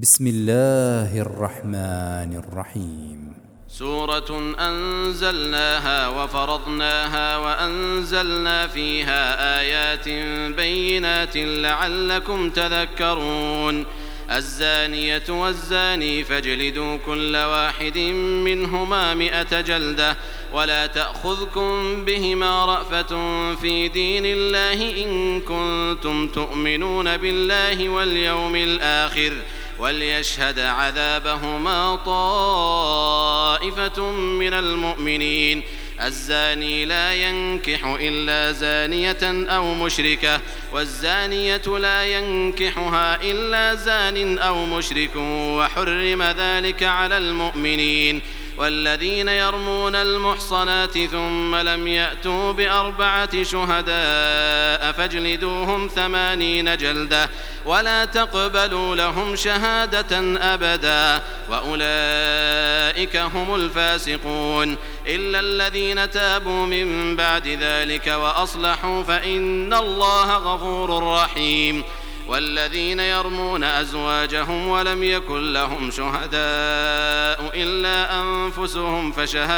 بسم الله الرحمن الرحيم. سورة أنزلناها وفرضناها وأنزلنا فيها آيات بينات لعلكم تذكرون. الزانية والزاني فاجلدوا كل واحد منهما 100 جلدة ولا تأخذكم بهما رأفة في دين الله إن كنتم تؤمنون بالله واليوم الآخر وليشهد عذابهما طائفة من المؤمنين. الزاني لا ينكح إلا زانية أو مشركة والزانية لا ينكحها إلا زان أو مشرك وحرم ذلك على المؤمنين. والذين يرمون المحصنات ثم لم يأتوا ب4 شهداء فاجلدوهم 80 جلدة ولا تقبلوا لهم شهادة أبدا وأولئك هم الفاسقون. إلا الذين تابوا من بعد ذلك وأصلحوا فإن الله غفور رحيم. والذين يرمون أزواجهم ولم يكن لهم شهداء إلا أنفسهم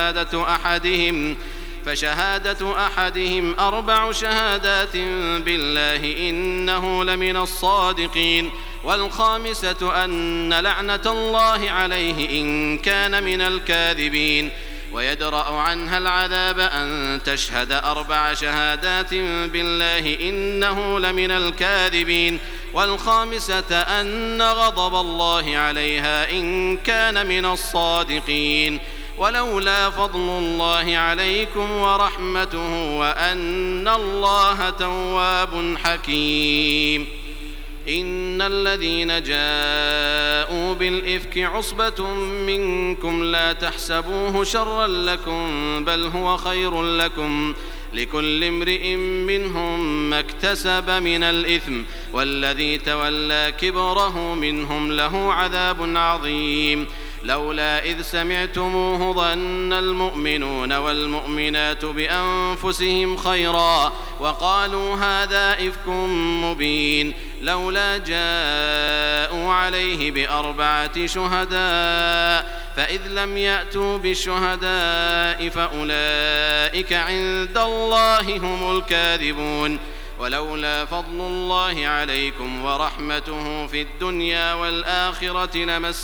فشهادة أحدهم 4 شهادات بالله إنه لمن الصادقين. والخامسة أن لعنة الله عليه إن كان من الكاذبين. ويدرأ عنها العذاب أن تشهد 4 شهادات بالله إنه لمن الكاذبين. والخامسة أن غضب الله عليها إن كان من الصادقين. ولولا فضل الله عليكم ورحمته وأن الله تواب حكيم. إن الذين جاءوا بالإفك عصبة منكم لا تحسبوه شرا لكم بل هو خير لكم لكل امرئ منهم ما اكتسب من الإثم والذي تولى كبره منهم له عذاب عظيم. لولا إذ سمعتموه ظن المؤمنون والمؤمنات بأنفسهم خيرا وقالوا هذا إفك مبين. لولا جاءوا عليه ب4 شهداء فإذ لم يأتوا بالشهداء فأولئك عند الله هم الكاذبون. ولولا فضل الله عليكم ورحمته في الدنيا والآخرة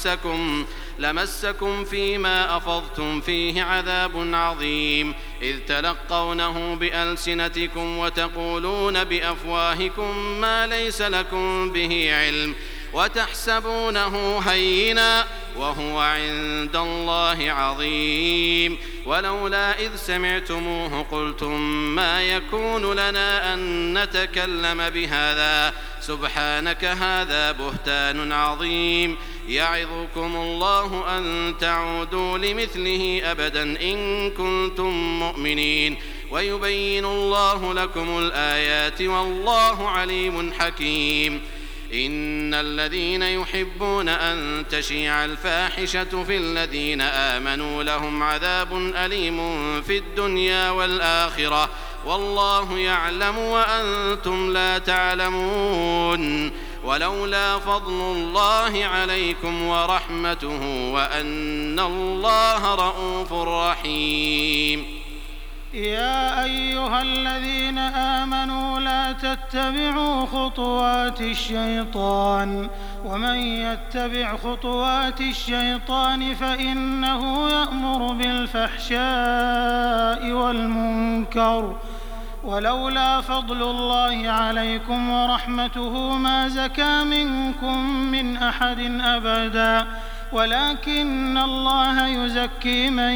لمسكم فيما أفضتم فيه عذاب عظيم إذ تلقونه بألسنتكم وتقولون بأفواهكم ما ليس لكم به علم وتحسبونه هينا وهو عند الله عظيم. ولولا إذ سمعتموه قلتم ما يكون لنا أن نتكلم بهذا سبحانك هذا بهتان عظيم. يعظكم الله أن تعودوا لمثله أبدا إن كنتم مؤمنين. ويبين الله لكم الآيات والله عليم حكيم. إن الذين يحبون أن تشيع الفاحشة في الذين آمنوا لهم عذاب أليم في الدنيا والآخرة والله يعلم وأنتم لا تعلمون. ولولا فضل الله عليكم ورحمته وأن الله رءوف رحيم. يا أيها الذين آمنوا لا تتبعوا خطوات الشيطان ومن يتبع خطوات الشيطان فإنه يأمر بالفحشاء والمنكر. ولولا فضل الله عليكم ورحمته ما زكى منكم من أحد أبدا ولكن الله يزكي من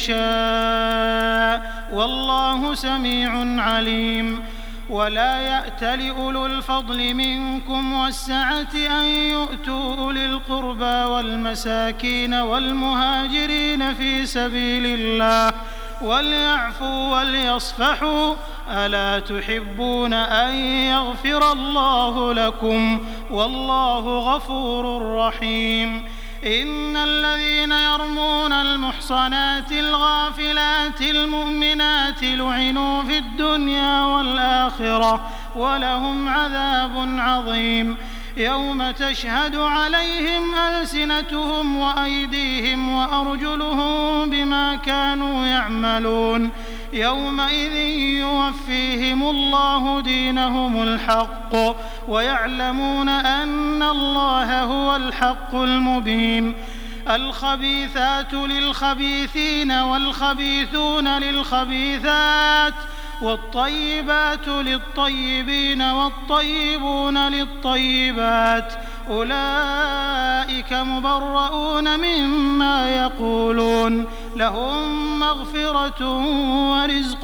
يشاء والله سميع عليم. ولا يأت لأولو الفضل منكم والسعة أن يؤتوا أولي القربى والمساكين والمهاجرين في سبيل الله وليعفوا وليصفحوا ألا تحبون أن يغفر الله لكم والله غفور رحيم. إن الذين يرمون المحصنات الغافلات المؤمنات لعنوا في الدنيا والآخرة ولهم عذاب عظيم. يوم تشهد عليهم ألسنتهم وأيديهم وأرجلهم بما كانوا يعملون يومئذ يوفيهم الله دينهم الحق ويعلمون أن الله هو الحق المبين الخبيثات للخبيثين والخبيثون للخبيثات والطيبات للطيبين والطيبون للطيبات أولئك مبرؤون مما يقولون لهم مغفرة ورزق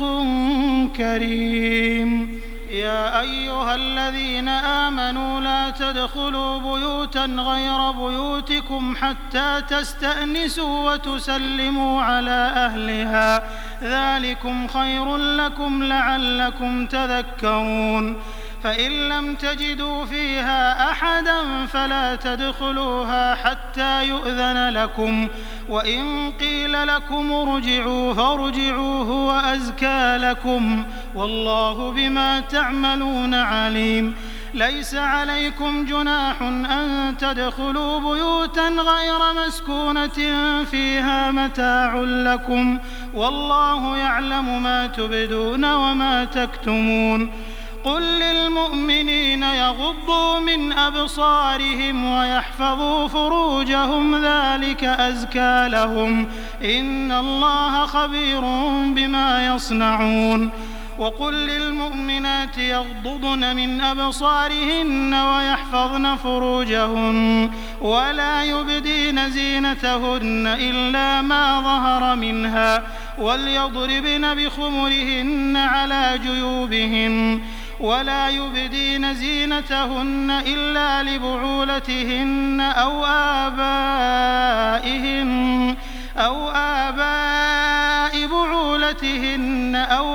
كريم يا أيها الذين آمنوا لا تدخلوا بيوتا غير بيوتكم حتى تستأنسوا وتسلموا على أهلها ذلكم خير لكم لعلكم تذكرون فإن لم تجدوا فيها أحدا فلا تدخلوها حتى يؤذن لكم وإن قيل لكم ارجعوا فارجعوا هو أزكى لكم والله بما تعملون عليم ليس عليكم جناح أن تدخلوا بيوتا غير مسكونة فيها متاع لكم والله يعلم ما تبدون وما تكتمون قل للمؤمنين يغضوا من أبصارهم ويحفظوا فروجهم ذلك أزكى لهم إن الله خبير بما يصنعون وقل للمؤمنات يغضضن من أبصارهن ويحفظن فروجهن ولا يبدين زينتهن إلا ما ظهر منها وليضربن بخمرهن على جيوبهن ولا يبدين زينتهن إلا لبعولتهن أو آباء بعولتهن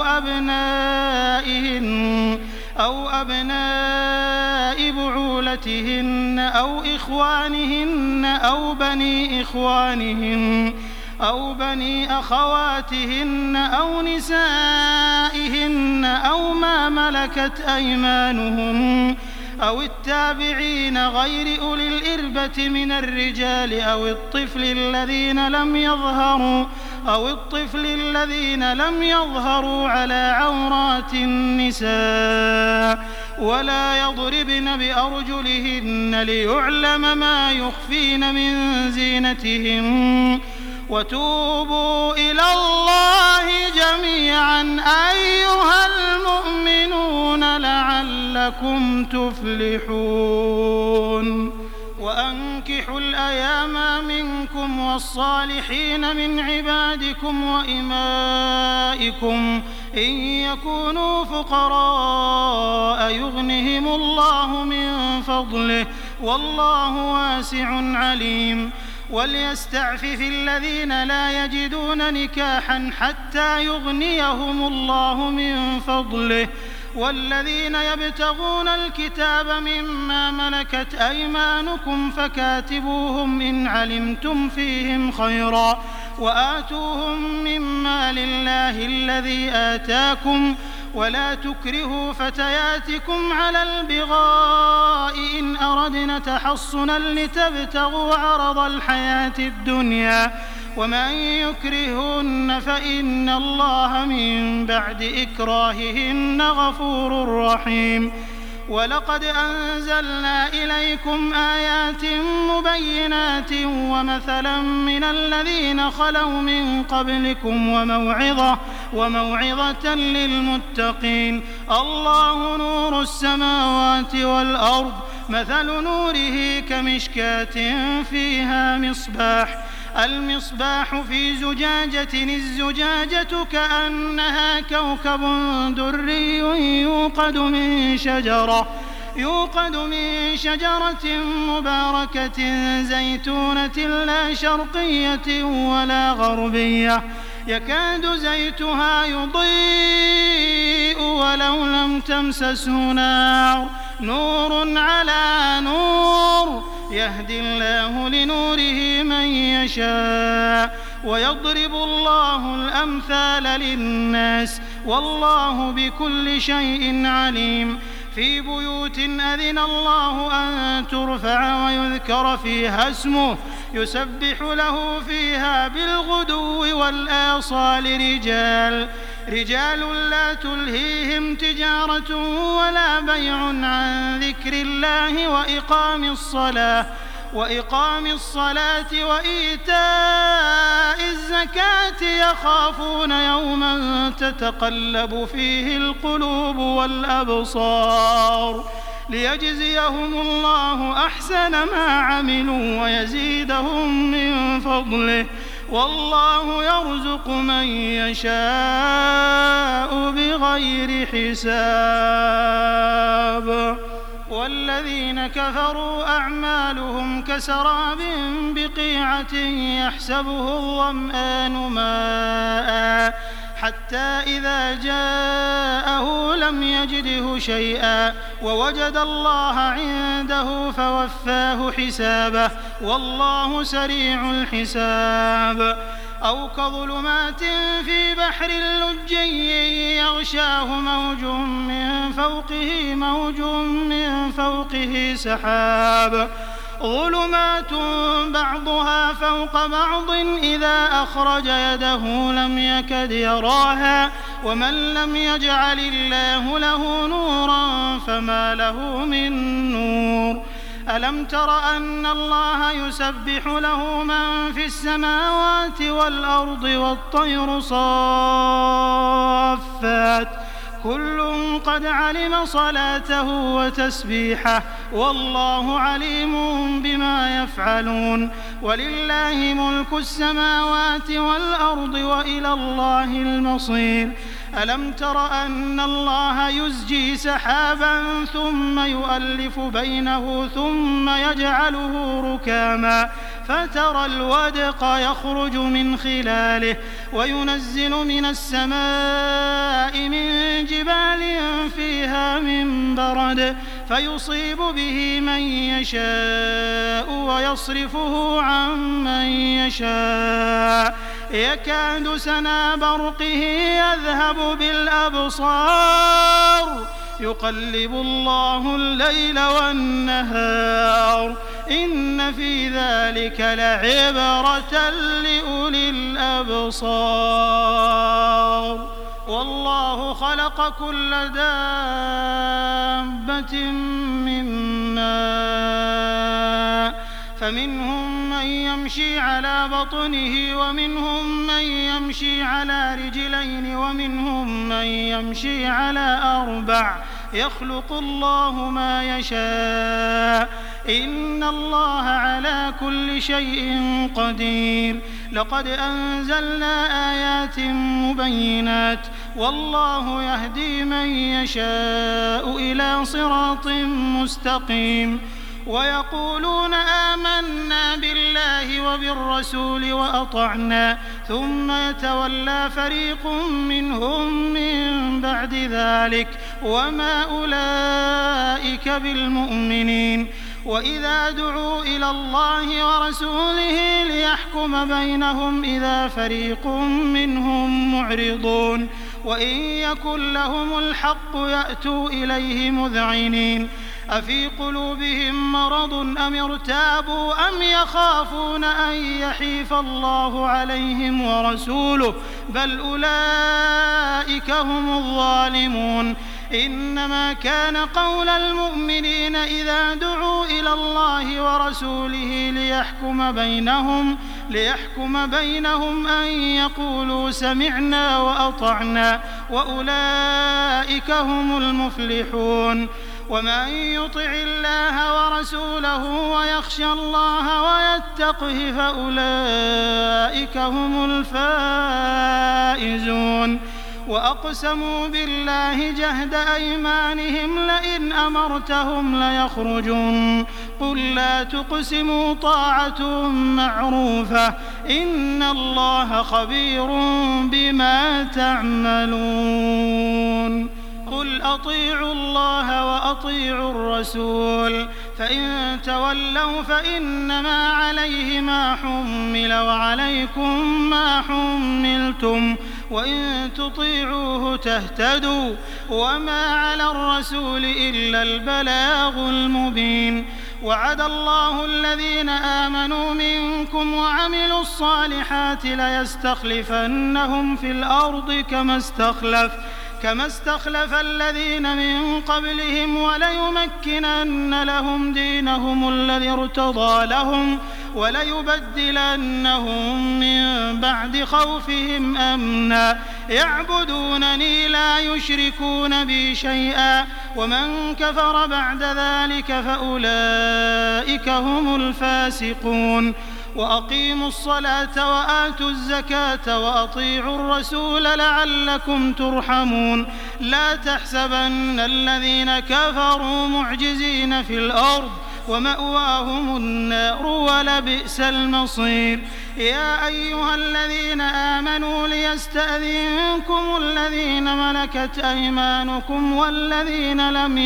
أو أبناء بعولتهن أو إخوانهن أو بني أخواتهن أو نسائهن أو ما ملكت أيمانهن أو التابعين غير أولي الإربة من الرجال أو الطفل الذين لم يظهروا على عورات النساء ولا يضربن بأرجلهن ليعلم ما يخفين من زينتهن وتوبوا إلى الله جميعا أيها المؤمنون لعلكم تفلحون وأنكحوا الأيام منكم والصالحين من عبادكم وإمائكم إن يكونوا فقراء يغنهم الله من فضله والله واسع عليم وليستعفف الذين لا يجدون نكاحا حتى يغنيهم الله من فضله والذين يبتغون الكتاب مما ملكت أيمانكم فكاتبوهم إن علمتم فيهم خيرا وآتوهم مما لله الذي آتاكم ولا تكرهوا فتياتكم على البغاء إن أردنا تحصنا لتبتغوا عرض الحياة الدنيا ومن يكرهن فإن الله من بعد إكراههن غفور رحيم ولقد أنزلنا إليكم آيات مبينات ومثلا من الذين خلوا من قبلكم وموعظة للمتقين الله نور السماوات والأرض مثل نوره كمشكاة فيها المصباح في زجاجة الزجاجة كأنها كوكب دري يوقد من شجرة مباركة زيتونة لا شرقية ولا غربية يكاد زيتها يضيء ولو لم تمسسه نار نور على نور يهدي الله لنوره من يشاء ويضرب الله الأمثال للناس والله بكل شيء عليم في بيوت أذن الله أن ترفع ويذكر فيها اسمه يسبح له فيها بالغدو والآصال رجال لا تلهيهم تجارة ولا بيع عن ذكر الله وإقام الصلاة وإيتاء الزكاة يخافون يوما تتقلب فيه القلوب والأبصار ليجزيهم الله أحسن ما عملوا ويزيدهم من فضله والله يرزق من يشاء بغير حساب. والذين كفروا أعمالهم كسراب بقيعة يحسبه الظمآن ماء حتى إذا جاءه لم يجده شيئا ووجد الله عنده فوفاه حسابه والله سريع الحساب. أو كظلمات في بحر لجي يغشاه موج من فوقه سحاب ظلمات بعضها فوق بعض إذا أخرج يده لم يكد يراها ومن لم يجعل الله له نورا فما له من نور. ألم تر أن الله يسبح له من في السماوات والأرض والطير صافات كل قد علم صلاته وتسبيحه والله عليم بما يفعلون. ولله ملك السماوات والأرض وإلى الله المصير. ألم تر أن الله يزجي سحابا ثم يؤلف بينه ثم يجعله ركاما فترى الودق يخرج من خلاله وينزل من السماء من جبال فيها من برد فيصيب به من يشاء ويصرفه عن من يشاء يكاد سنا برقه يذهب بالأبصار يقلب الله الليل والنهار إن في ذلك لعبرة لأولي الأبصار. والله خلق كل دابة من ماء فمنهم من يمشي على بطنه ومنهم من يمشي على رجلين ومنهم من يمشي على أربع يخلق الله ما يشاء إن الله على كل شيء قدير. لقد أنزلنا آيات مبينات والله يهدي من يشاء إلى صراط مستقيم. ويقولون آمنا بالله وبالرسول وأطعنا ثم يتولى فريق منهم من بعد ذلك وما أولئك بالمؤمنين. وإذا دعوا إلى الله ورسوله ليحكم بينهم إذا فريق منهم معرضون وإن يكن لهم الحق يأتوا إليه مذعنين. أفي قلوبهم مرض أم ارتابوا أم يخافون أن يحيف الله عليهم ورسوله بل أولئك هم الظالمون. إنما كان قول المؤمنين إذا دعوا إلى الله ورسوله ليحكم بينهم أن يقولوا سمعنا وأطعنا وأولئك هم المفلحون. ومن يطع الله ورسوله ويخشى الله ويتقه فأولئك هم الفائزون. وأقسموا بالله جهد أيمانهم لئن أمرتهم ليخرجون قل لا تقسموا طاعة معروفة إن الله خبير بما تعملون. قل أطيعوا الله وأطيعوا الرسول فإن تولوا فإنما عليه ما حمل وعليكم ما حملتم وإن تطيعوه تهتدوا وما على الرسول إلا البلاغ المبين وعد الله الذين آمنوا منكم وعملوا الصالحات ليستخلفنهم في الأرض كما استخلف الذين من قبلهم وليمكنن لهم دينهم الذي ارتضى لهم وليبدلنهم من بعد خوفهم أمنا يعبدونني لا يشركون بي شيئا ومن كفر بعد ذلك فأولئك هم الفاسقون وأقيموا الصلاة وآتوا الزكاة وأطيعوا الرسول لعلكم ترحمون لا تحسبن الذين كفروا معجزين في الأرض ومأواهم النار ولبئس المصير يا أيها الذين آمنوا ليستأذنكم الذين ملكت أيمانكم والذين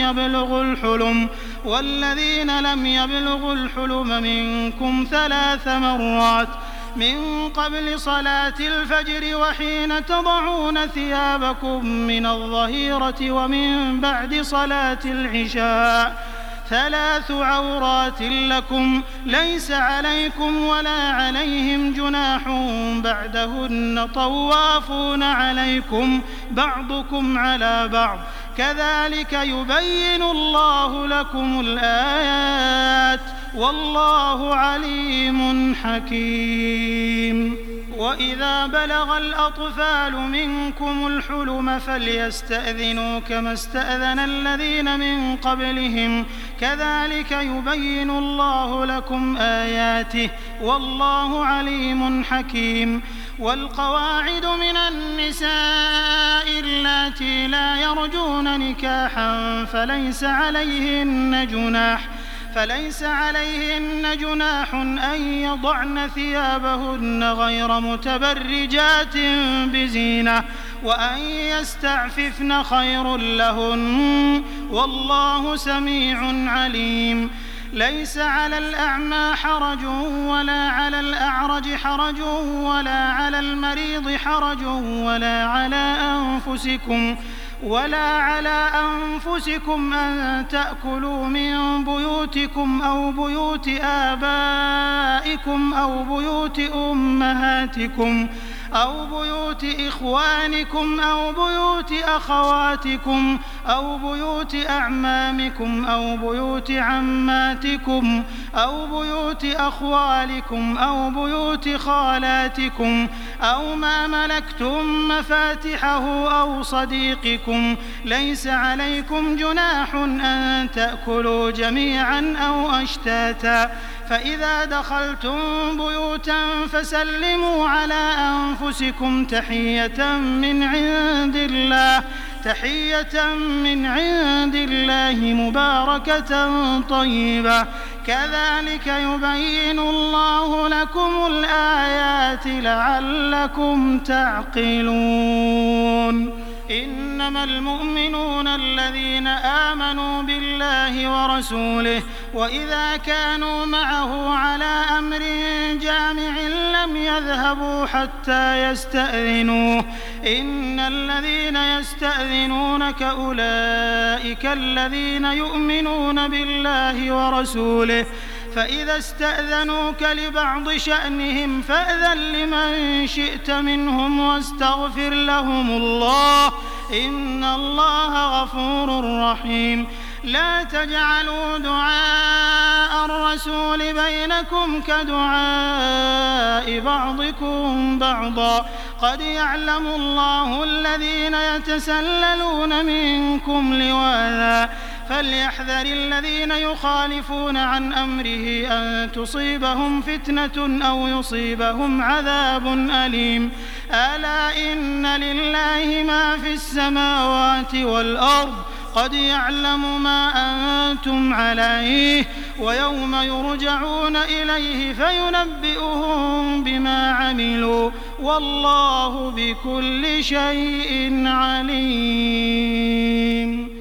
لم يبلغوا الحلم منكم 3 مرات من قبل صلاة الفجر وحين تضعون ثيابكم من الظهيرة ومن بعد صلاة العشاء 3 عورات لكم ليس عليكم ولا عليهم جناح بعدهن طوافون عليكم بعضكم على بعض كذلك يبين الله لكم الآيات والله عليم حكيم وإذا بلغ الأطفال منكم الحلم فليستأذنوا كما استأذن الذين من قبلهم كذلك يبين الله لكم آياته والله عليم حكيم والقواعد من النساء اللاتي لا يرجون نكاحا فليس عليهن جناح أن يضعن ثيابهن غير متبرجات بزينة وأن يستعففن خير لهن والله سميع عليم ليس على الأعمى حرج ولا على الأعرج حرج ولا على المريض حرج ولا على أنفسكم أن تأكلوا من بيوتكم أو بيوت آبائكم أو بيوت أمهاتكم أو بيوت إخوانكم أو بيوت أخواتكم أو بيوت أعمامكم أو بيوت عماتكم أو بيوت أخوالكم أو بيوت خالاتكم أو ما ملكتم مفاتحه أو صديقكم ليس عليكم جناح أن تأكلوا جميعا أو أشتاتا فإذا دخلتم بيوتا فسلموا على أنفسكم تحية من عند الله مباركة طيبة كذلك يبين الله لكم الآيات لعلكم تعقلون إنما المؤمنون الذين آمنوا بالله ورسوله وإذا كانوا معه على أمر جامع لم يذهبوا حتى يستأذنوه إن الذين يستأذنونك أولئك الذين يؤمنون بالله ورسوله فإذا استأذنوك لبعض شأنهم فأذن لمن شئت منهم واستغفر لهم الله إن الله غفور رحيم لا تجعلوا دعاء الرسول بينكم كدعاء بعضكم بعضا قد يعلم الله الذين يتسللون منكم لواذا فليحذر الذين يخالفون عن أمره أن تصيبهم فتنة أو يصيبهم عذاب أليم ألا إن لله ما في السماوات والأرض قد يعلم ما أنتم عليه ويوم يرجعون إليه فينبئهم بما عملوا والله بكل شيء عليم